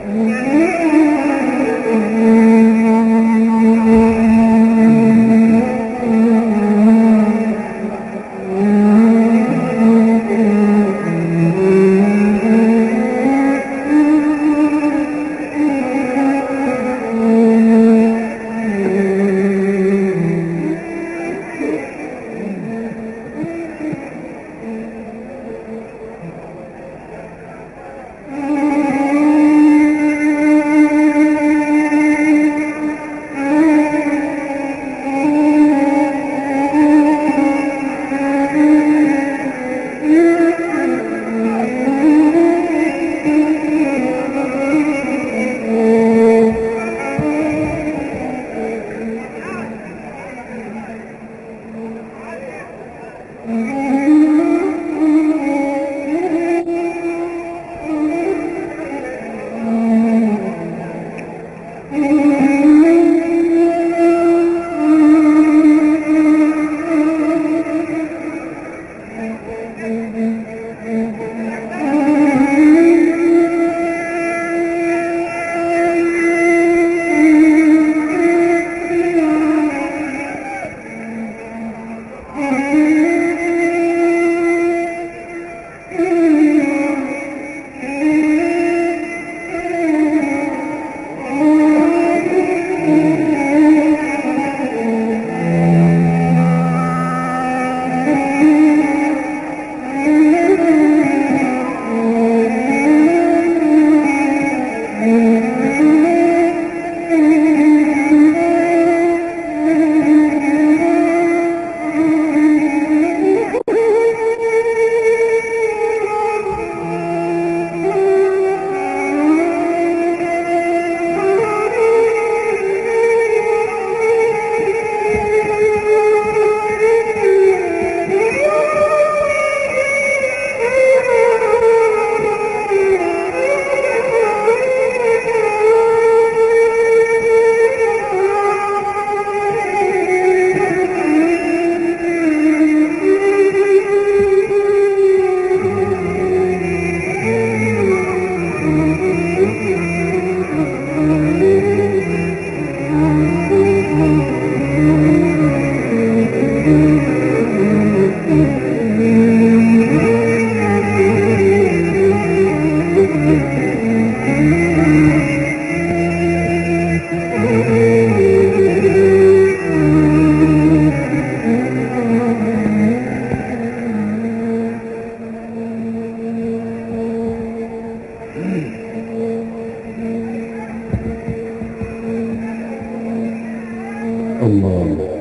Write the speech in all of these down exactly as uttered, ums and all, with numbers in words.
الله.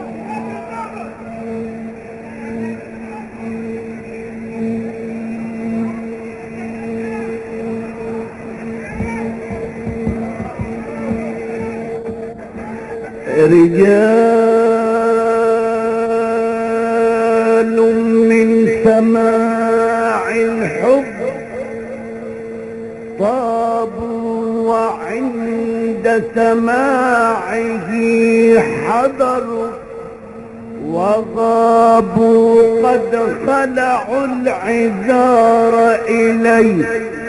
رجال من سماع الحب طابوا وعند سماعه حضروا وغابوا قد خلعوا العذار إليه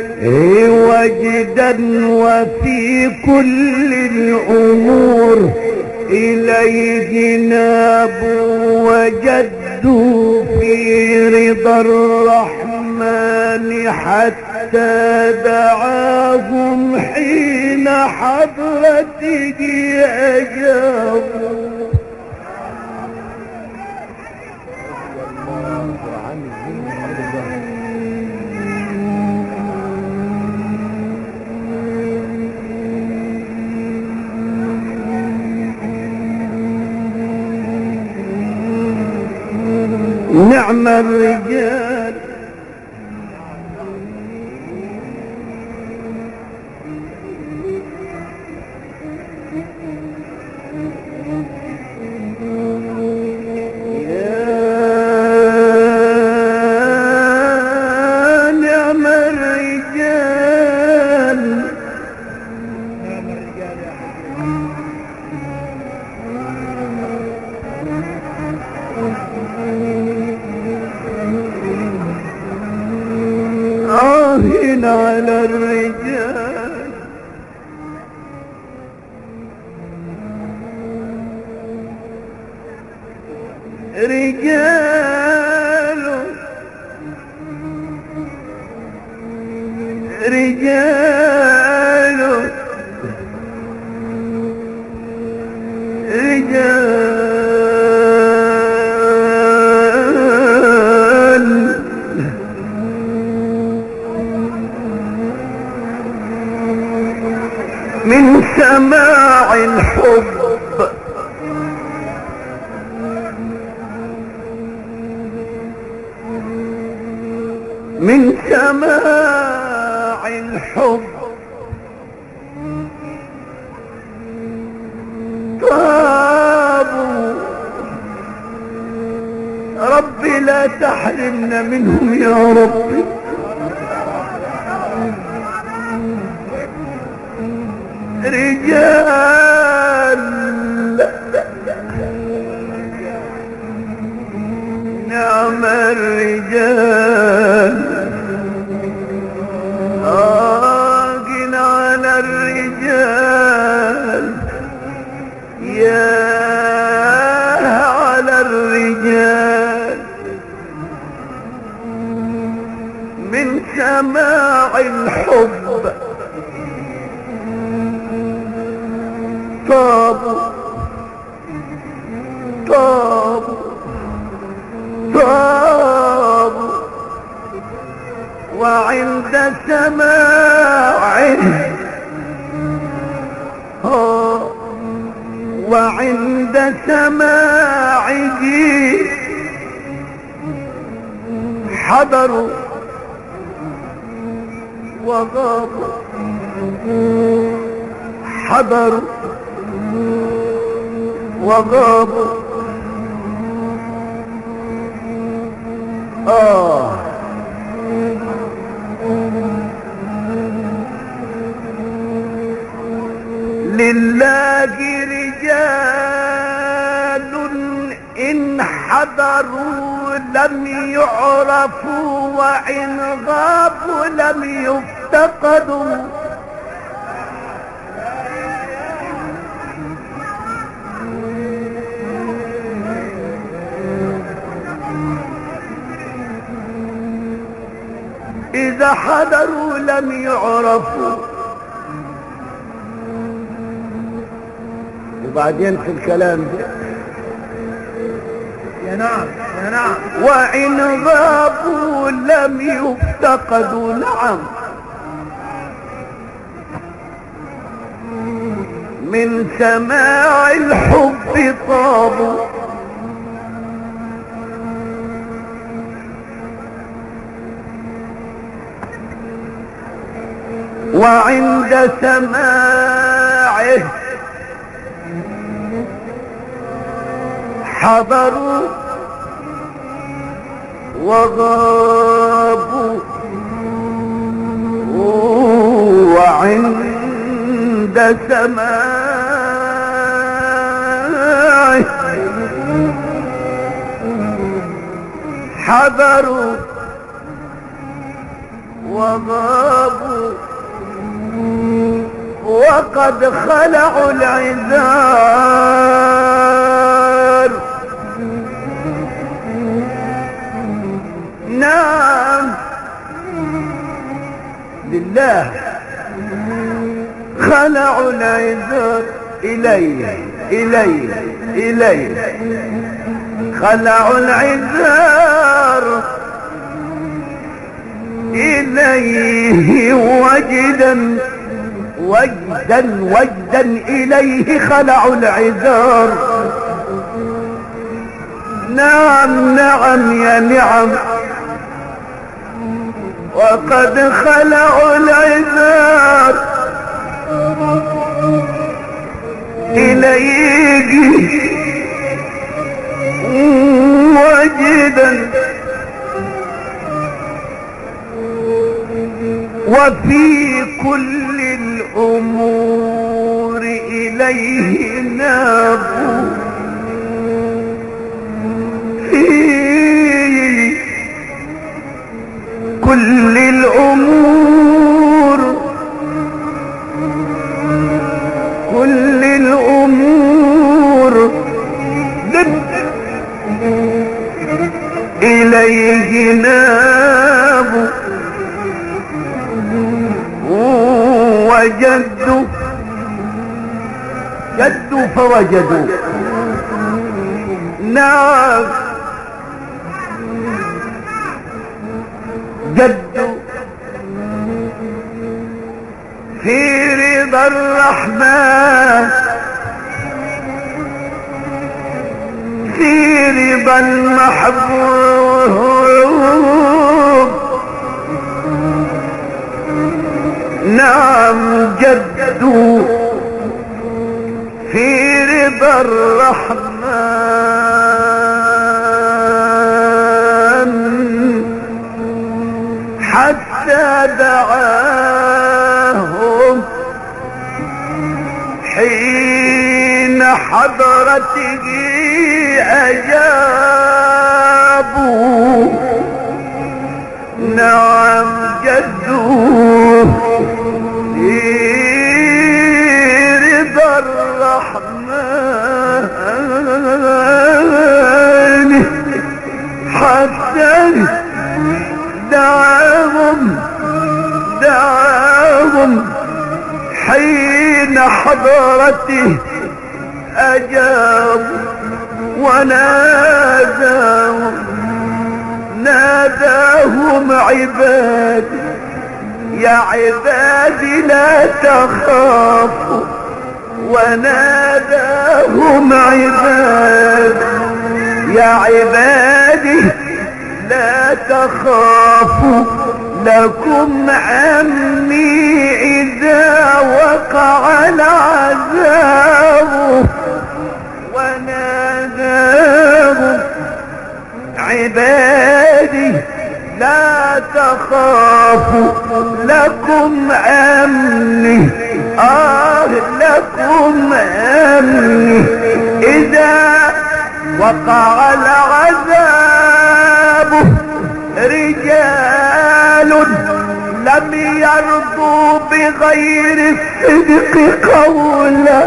وجدا وفي كل الأمور إليه نابوا وجدوا في رضا الرحمن حتى دعاهم حين حضرته أجابوا. نعم الرجال على الرجال رجال رجال من سماع الحب من سماع الحب طابوا ربي لا تحرمنا منهم يا ربي. رجال نعم الرجال آقن على الرجال يا على الرجال من سماع الحب طابوا طابوا طابوا وعند سماعه وعند سماعه حضروا وغابوا حضروا وغابوا آه لله رجال إن حضروا لم يعرفوا وإن غابوا لم يفتقدوا. إذا حضروا لم يعرفوا. وبعدين في الكلام ده يا نعم يا نعم وإن غابوا لم يفتقدوا. نعم من سماع الحب طابوا وعند سماعه حضروا وغابوا وعند سماعه حضروا وغابوا وقد خلعوا العذار. نعم لله خلعوا العذار إليه إليه إليه خلعوا العذار إليه وجدا وجدا وجدا إليه خلعوا العذار. نعم نعم يا نعم وقد خلعوا العذار إليه وجدا وفي كل الأمور إليه نابوا. في كل الأمور كل الأمور إليه نابوا. وجدوا جدوا فوجدوا. نعم جدوا في رضا الرحمن، في رضا المحبوب. نعم جدوا في رضا الرحمن حتى دعاهم حين حضرته أجابوا. نعم جدوا في رضا الرحمن حتى دعاهم دعاهم حين حضرته أجابوا وناداهم ناداهم عبادي يا عبادي لا تخافوا. وناداهم عبادي يا عبادي لا تخافوا لكم عمي إذا وقع العذاب. وناداهم عبادي لا تخافوا لكم أمني، آه لكم أمني إذا وقع العذاب. رجال لم يرضوا بغير الصدق قولا،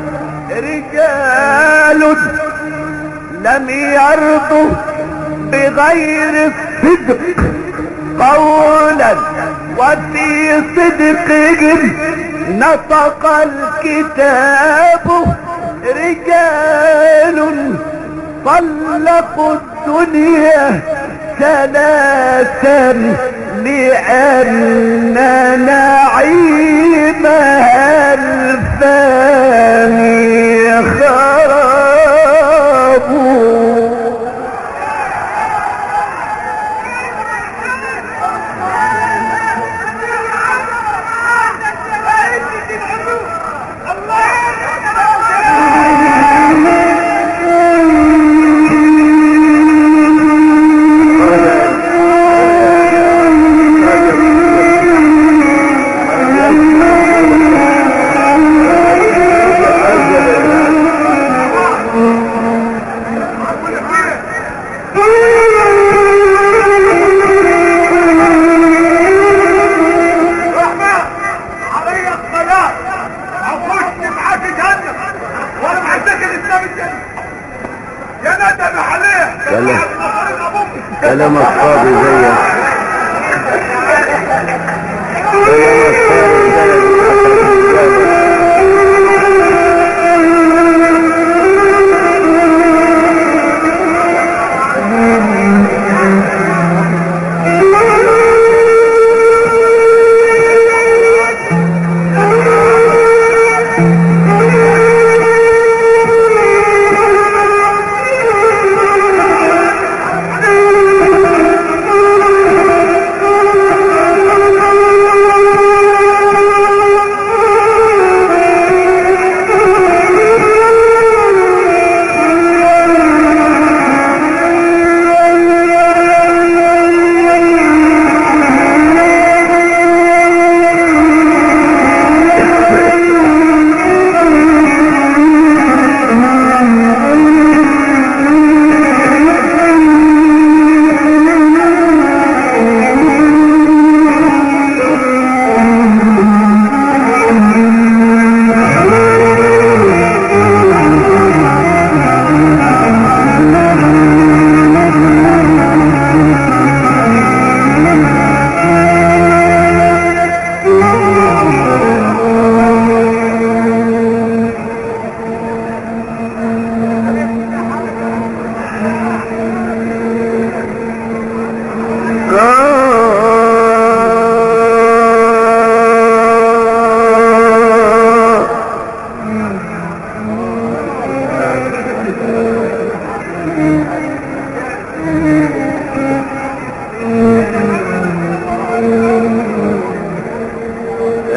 رجال لم يرضوا بغير الصدق قولا وفي صدقهم نطق الكتاب. رجال طلقوا الدنيا ثلاثا لأن نعيمها الفاني خراب.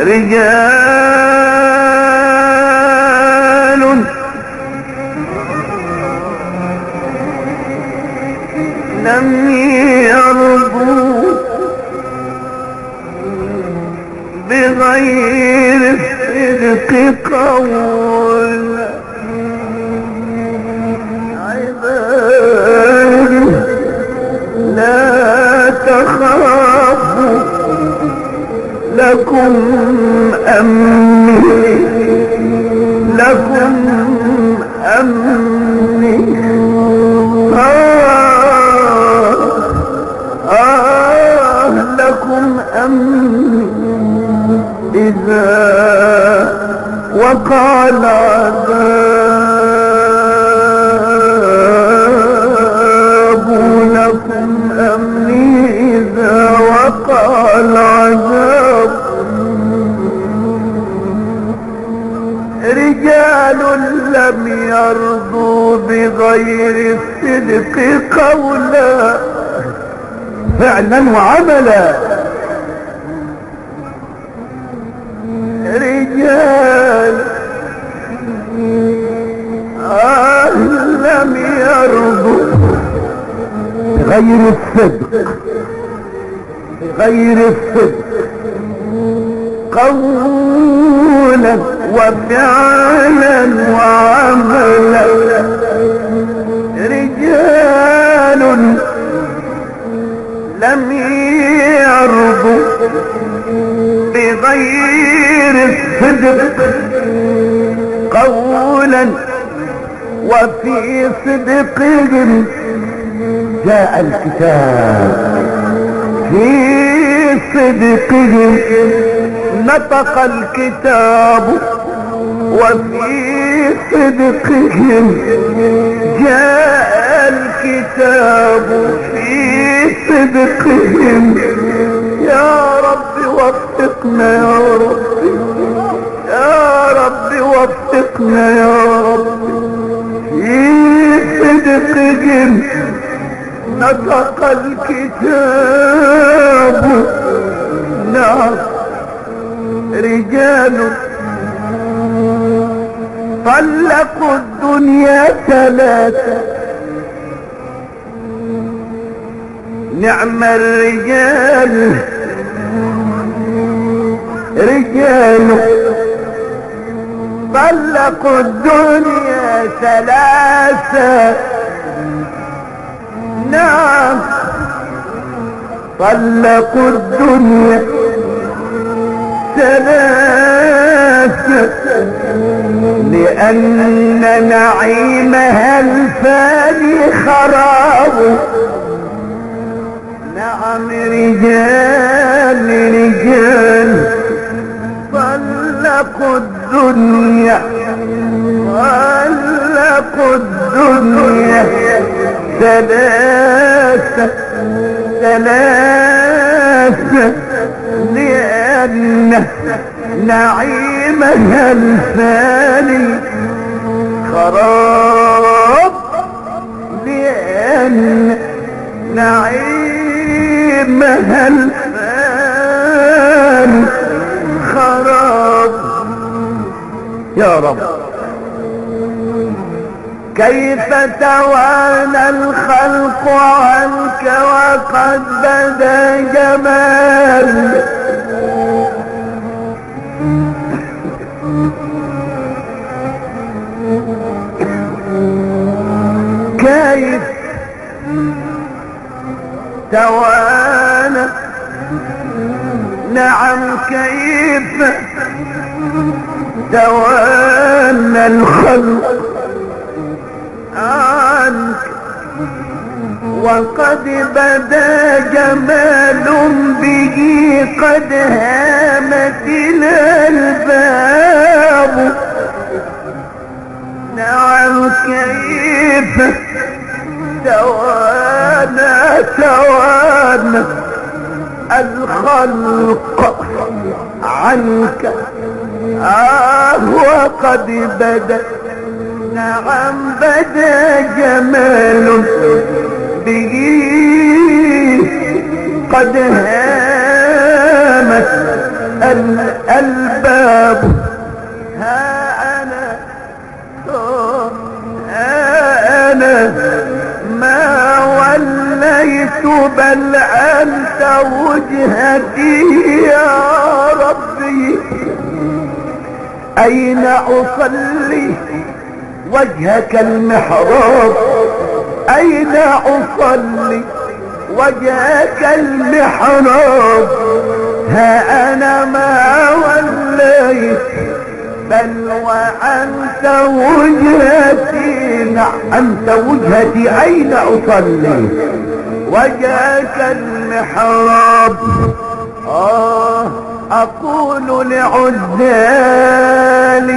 رجال لم يرضوا بغير الصدق قولا عباد لا تخافوا لكم أمني لكم أمني آه آه لكم أمني إذا وقع العذاب لكم أمني إذا وقع العذاب رجال لم يرضوا بغير الصدق قولا فعلا وعملا رجال آه لم يرضوا بغير الصدق بغير الصدق قولا وفعلا وعملا رجال لم يرضوا بغير الصدق قولا وفي صدقهم جاء الكتاب في صدقهم نطق الكتاب وفي صدقهم جاء الكتاب في صدقهم يا رب وفقنا يا رب يا رب وفقنا يا رب في صدقهم نطق الكتاب نعم رجال طلقوا الدنيا ثلاثة نعم الرجال رجال طلقوا الدنيا ثلاثة نعم طلقوا الدنيا ثلاثة لأن نعيمها الفاني خراب نعم رجال رجال طلقوا الدنيا طلقوا الدنيا ثلاثة ثلاثة لأن نعيمها الفاني خراب لأن نعيمها الفاني خراب يا رب كيف توانى الخلق عنك وقد بدا جمال كيف توانى نعم كيف توانى الخلق عنك وقد بدا جمال به قد هامت الألباب نعم كيف توانى توانى الخلق عنك آه وقد بدا نعم بدا جمال به قد هامت الباب ها أنا ها أنا ما وليت بل أنت وجهتي يا ربي. أين أصلي وجهك المحراب أين أصلي وجهك المحراب ها أنا ما وليت بل وأنت وجهتي. نعم أنت وجهتي أين أصلي وجهك المحراب. آه أقول لعزالي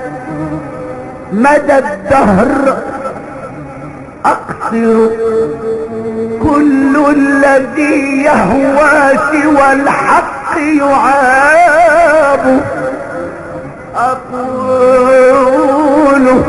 مدى الدهر أقصر كل الذي يهوى سوى الحق يعاب. أقول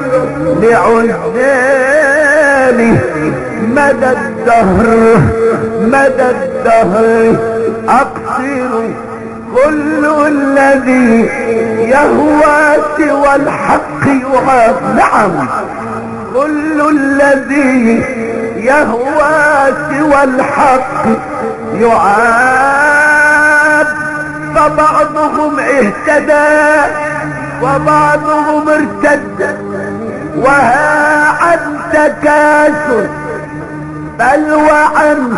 لعزالي مدى الدهر مدى الدهر أقصر كل الذي يهوى سوى الحق يعاب. نعم كل الذي يهوى سوى الحق يعاب. فبعضهم اهتدى وبعضهم ارتد وها عن تكاثر بل وعن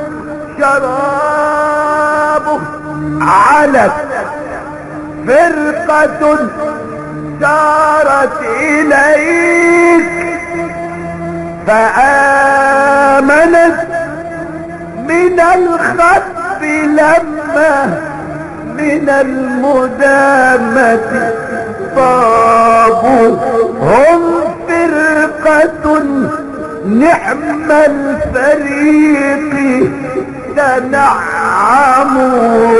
شرابه علت فرقة سارت إليك فآمنت من الخطب لما من المدامة طابوا. هم فرقة نعم الفريق تنعموا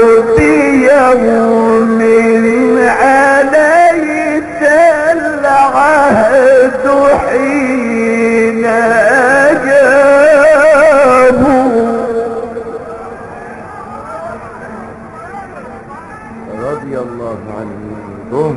بيوم عليت العهد حين أجابوا. رضي الله عنهم.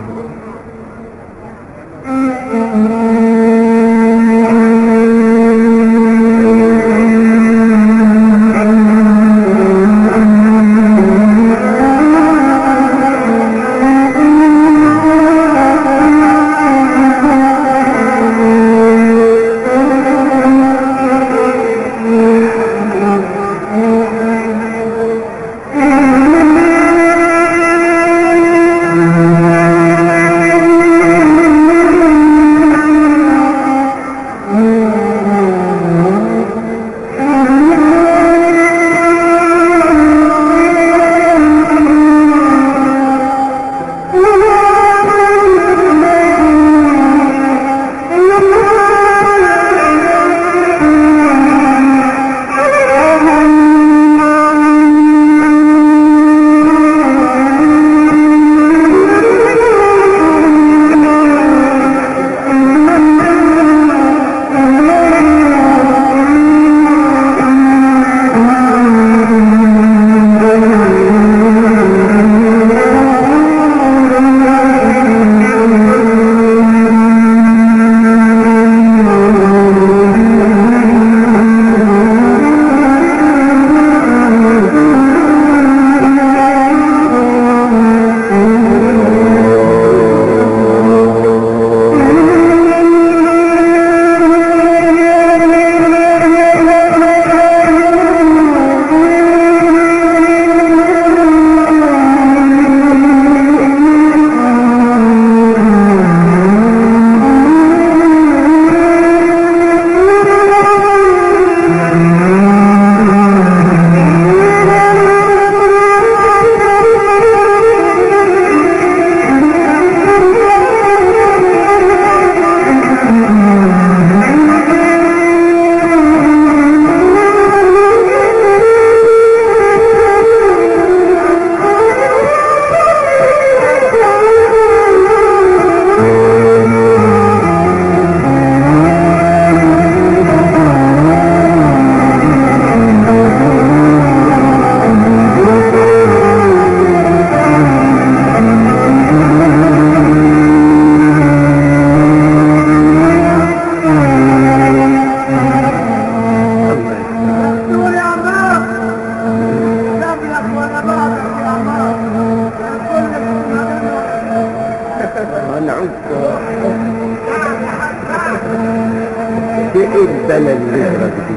ايه البلا اللي يجرك دي؟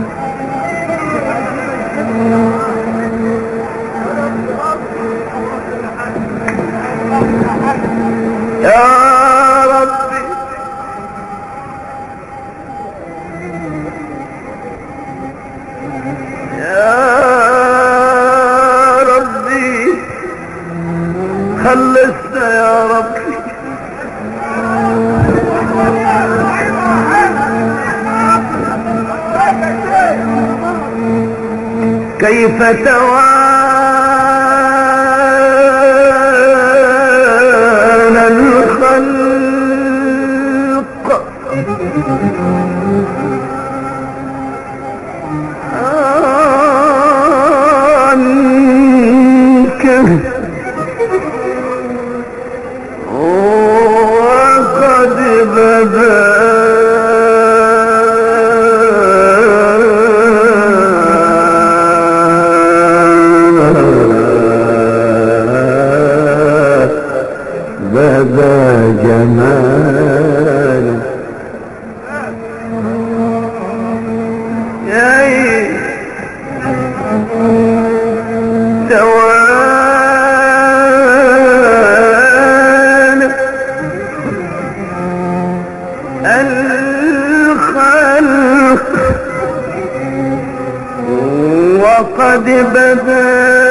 يا ربي يا ربي خلصنا يا ربي. كيف توانى الخلق عنك وقد بدا جمال يا توان الخلق وقد بدا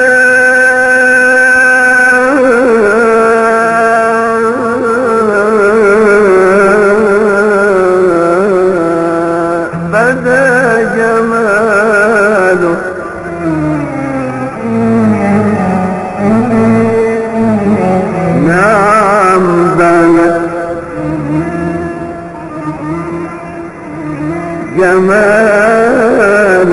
جمال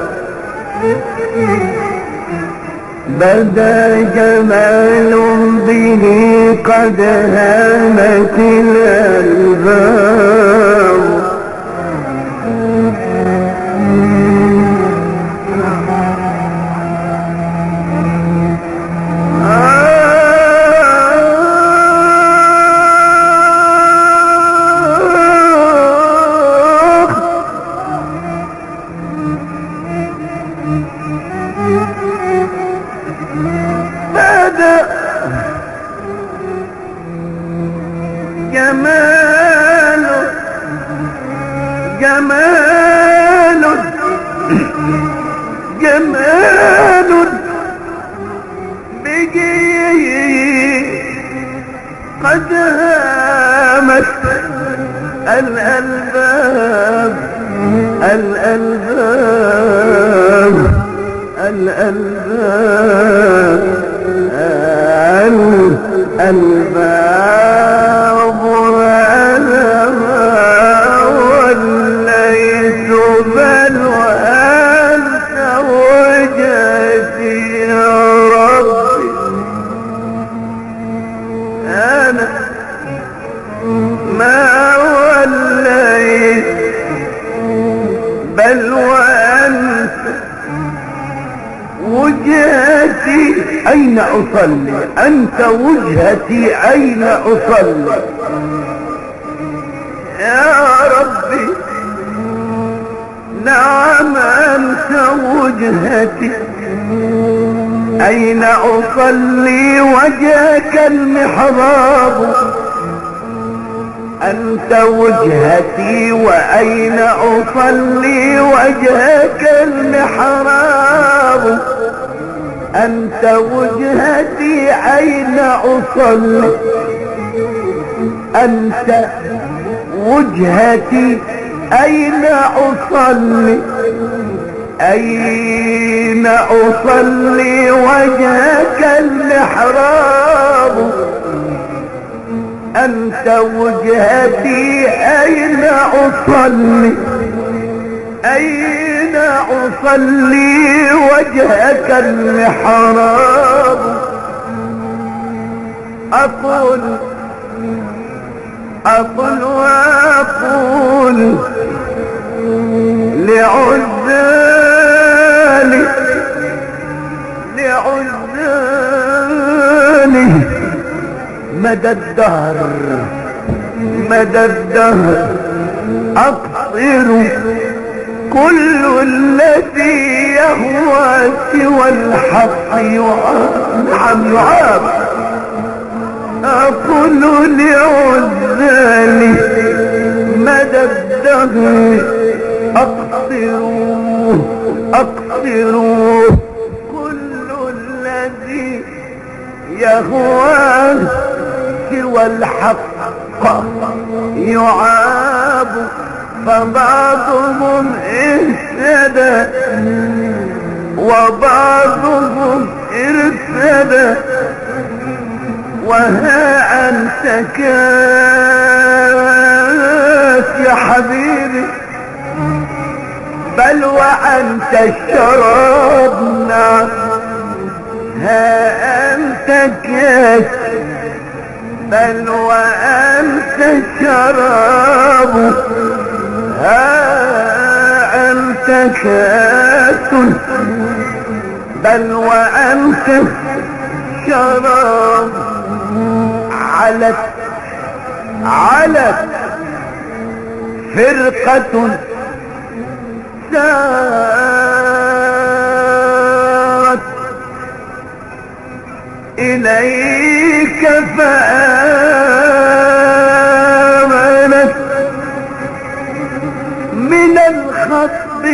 بدا جمال به قد هامت الألباب جمال جمال جمال بقي قد هامت الألباب الألباب الألباب الألباب وليت بل وأنت وجهتي يا ربي. أنا ما وليت بل وأنت وجهتي أين أصلي؟ أنت وجهتي أين أصلي؟ يا ربي نعم أنت وجهتي أين أصلي وجهك المحراب. أنت وجهتي وأين أصلي وجهك المحراب. أنت وجهتي أين أصلي أنت وجهتي أين أصلي أين أصلي وجهك المحراب. أنت وجهتي أين أصلي أين أصلي وجهك المحراب. أقول أقول وأقول لعزالي لعزالي مدى الدهر مدى الدهر أقصر كل الذي يهوى سوى الحق يعاب يعاب أقول لعزالي مدى الدهر أقصروا أقصروا كل الذي يهوى سوى الحق يعاب فبعضهم اهتدى وبعضهم ارتدى وها أنت كاس يا حبيبي بل وأنت الشرابنا ها أنت كاس بل وأنت الشراب ها أنت كاس بل وأنت شراب علت علت فرقة سارت إليك فآمنت من الخطب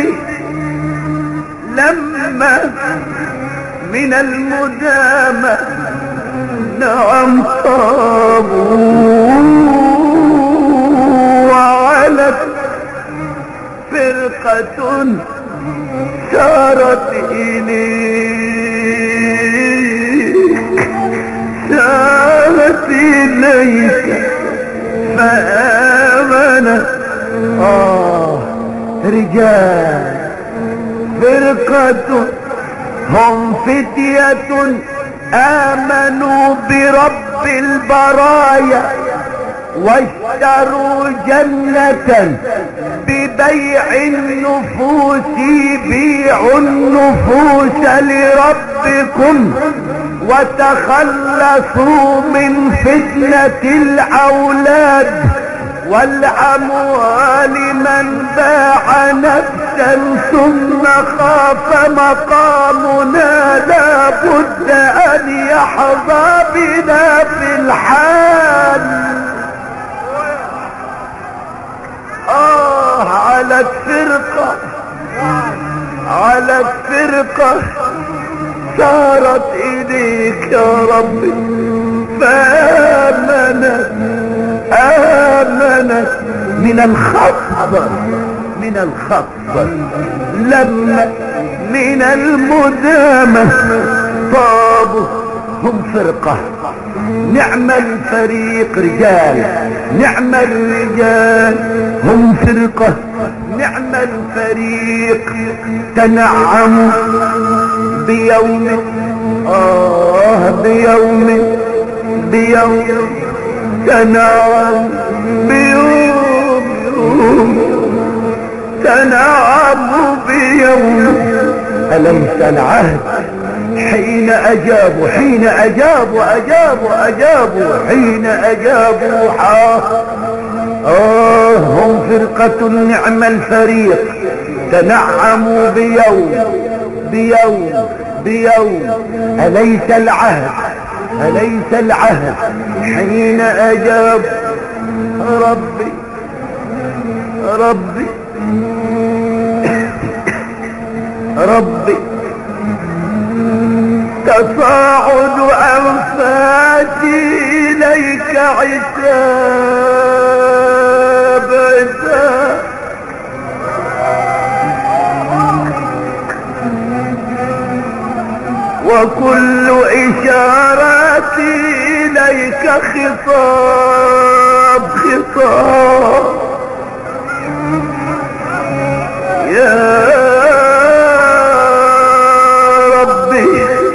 لما من المدامة نعم طابوا وعلت فرقة سارت إليك سارت إليك فآمنت آه رجال فرقة هم فتية آمنوا برب البرايا واشتروا جنة ببيع النفوس بيعوا النفوس لربكم وتخلصوا من فتنة الأولاد والأموال من باع نفسا ثم خاف مقامنا لا بد أن يحظى بنا في الحال آه على الفرقة على الفرقة سارت إليك يا ربي فآمنت آمنت من الخطب من الخطب لما من المدامة طابوا هم فرقة نعم الفريق رجال نعم الرجال هم فرقة نعم الفريق تنعموا بيوم آه بيوم بيوم تنعم بيوم تنعم بيوم أليس العهد حين أجابوا حين أجابوا أجابوا أجابوا حين أجابوا حا آه هم فرقة نعم الفريق تنعموا بيوم بيوم بيوم أليس العهد أليس العهد حين أجاب ربي ربي ربي تصاعد أنفاسي إليك عتاب عتاب وكل إشاراتي إليك خطاب خطاب يا ربي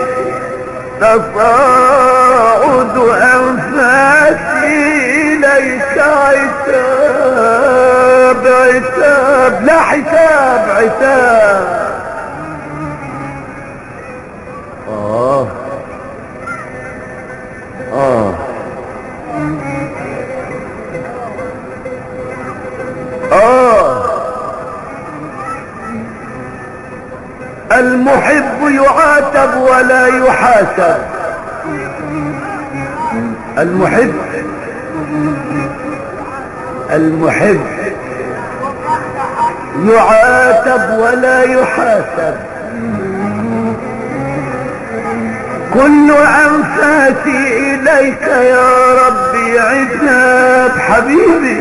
تصاعد أنفاسي إليك عتاب عتاب لا حساب عتاب آه آه المحب يعاتب ولا يحاسب. المحب المحب يعاتب ولا يحاسب. كل أنفاسي إليك يا ربي عتاب. حبيبي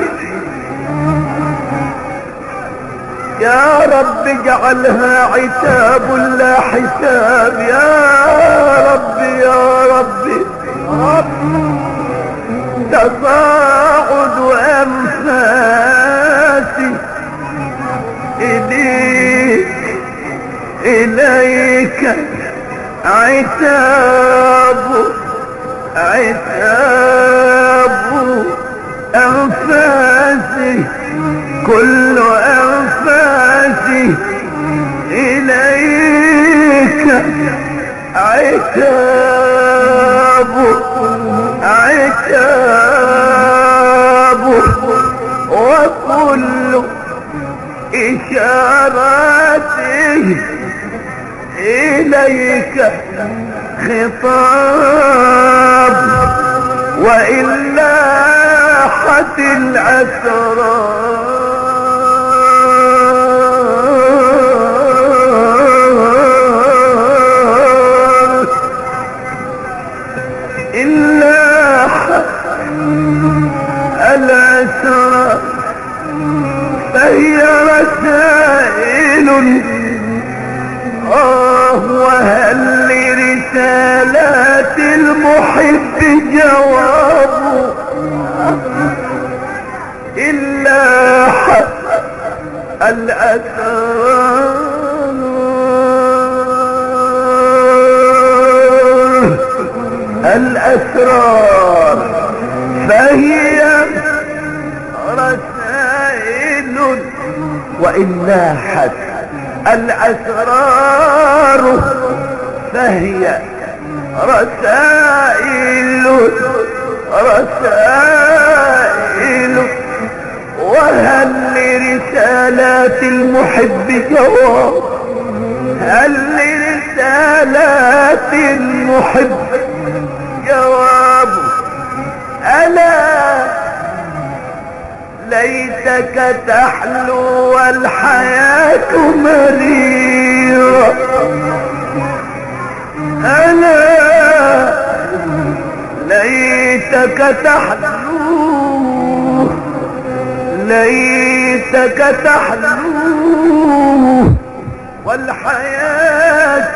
يا رب اجعلها عتاب لا حساب. يا ربي يا ربي تصاعد أنفاسي إليك إليك عتاب عتاب أنفاسي كل أنفاسي إليك عتاب عتاب وكل إشاراتي إليك خطاب وإلا حت الأسرار إلا حت الأسرار فهي رسائل. آه وهل لرسالات المحب جواب إلا حق الأسرار الأسرار فهي رسائل وإلا حق الأسرار فهي رسائل رسائل وهل لرسالات المحب جواب. هل لرسالات المحب جواب ألا ليتك تحلو والحياة مريرة. ألا ليتك تحلو ليتك تحلو والحياة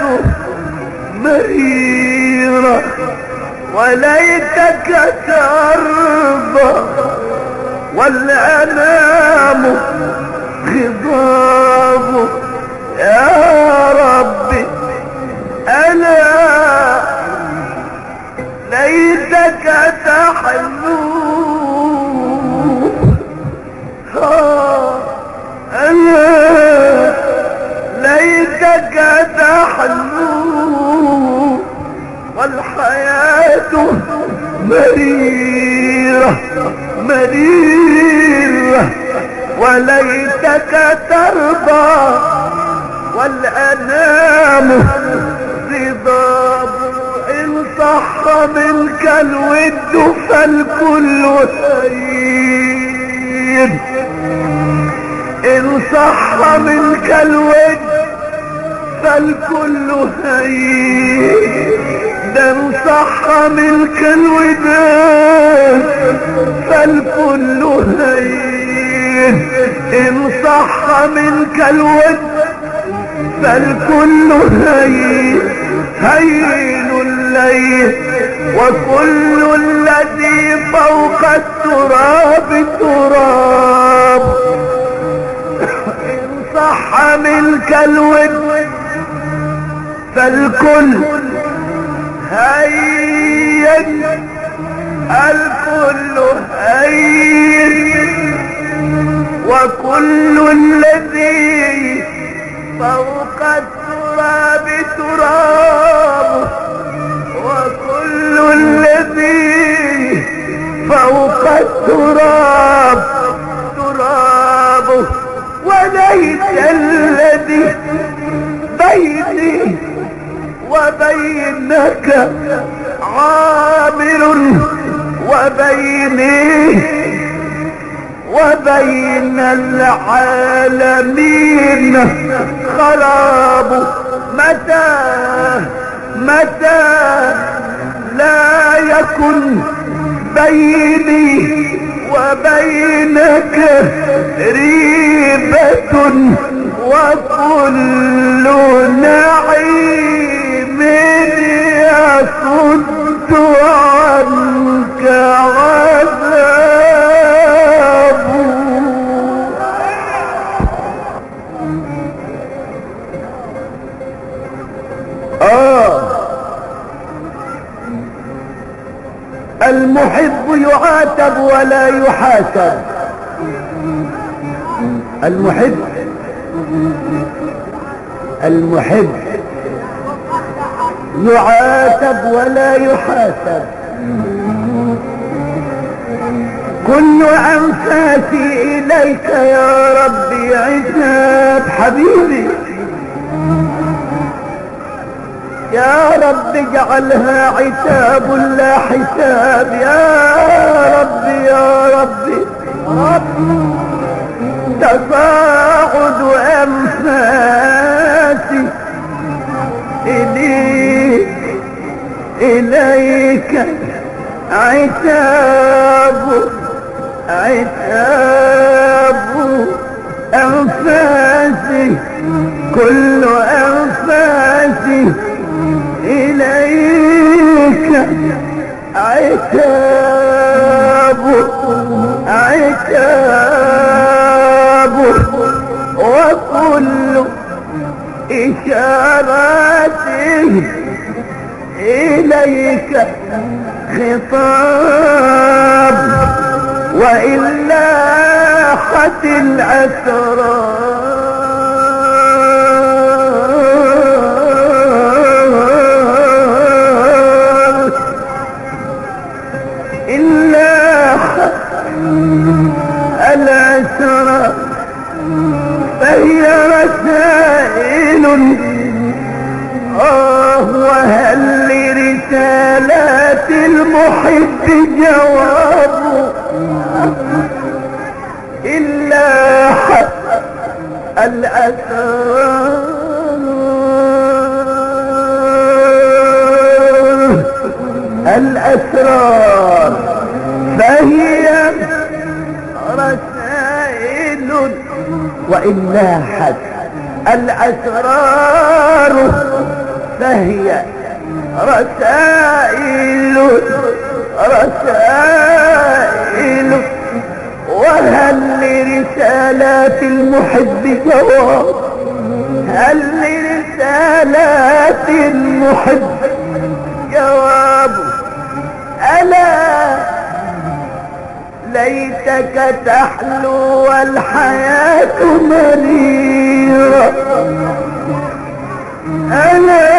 مريرة وليتك ترضى والأنام خضاب. يا ربي ألا ليتك تحلو ألا ليتك تحلو والحياة مريرة مريرة وليتك ترضى والأنام رضاب. إن صح منك الود فالكل هين. إن صح منك الود فالكل هين. إن صح منك الوداد فالكل هين. إن صح منك الود فالكل هين. هين الليل وكل الذي فوق التراب تراب. إن صح منك الود فالكل هين. الكل هين وكل الذي فوق التراب تراب. وكل الذي فوق التراب تراب. وليس الذي بين بيني وبينك عامل وبيني وبين العالمين خراب. متى متى لا يكن بيني وبينك ريبة وكل نعيم يصد عنك عذاب. آه المحب يعاتب ولا يحاسب. المحب المحب يعاتب ولا يحاسب. كل أنفاسي إليك يا ربي عتاب. حبيبي يا رب اجعلها عتاب لا حساب. يا ربي يا ربي تصاعد أنفاسي إليك إليك عتاب عتاب أنفاسي كل أنفاسي إليك عتاب عتاب وكل إشاراتي إليك خطاب. وإلا حت الأسرار إلا الأسرار فهي رسائل. آه وهل لرسالات المحب جواب إلا حق الأسرار الأسرار فهي رسائل. وإلا حق الأسرار فهي رسائل رسائل. وهل لرسالات المحب جواب؟ هل لرسالات المحب جواب؟ ألا ليتك تحلو والحياة مريرة. ألا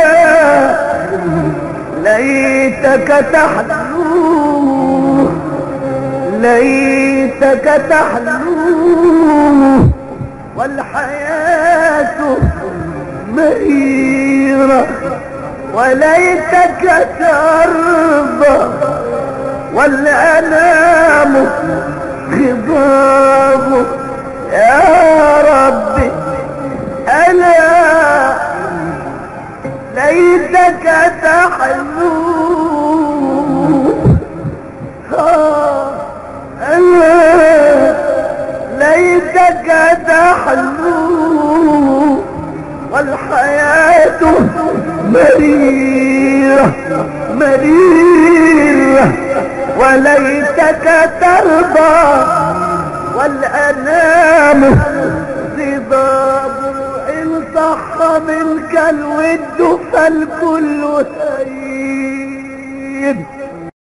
ليتك تحلو ليتك تحلو والحياة مريرة. وليتك ترضى والأنام خضاب. يا ربي ألا ليتك تحلو ألا ليتك تحلو والحياة مريرة مريرة. وليتك ترضى والأنام صداب. إن صح منك الود فالكل سيد.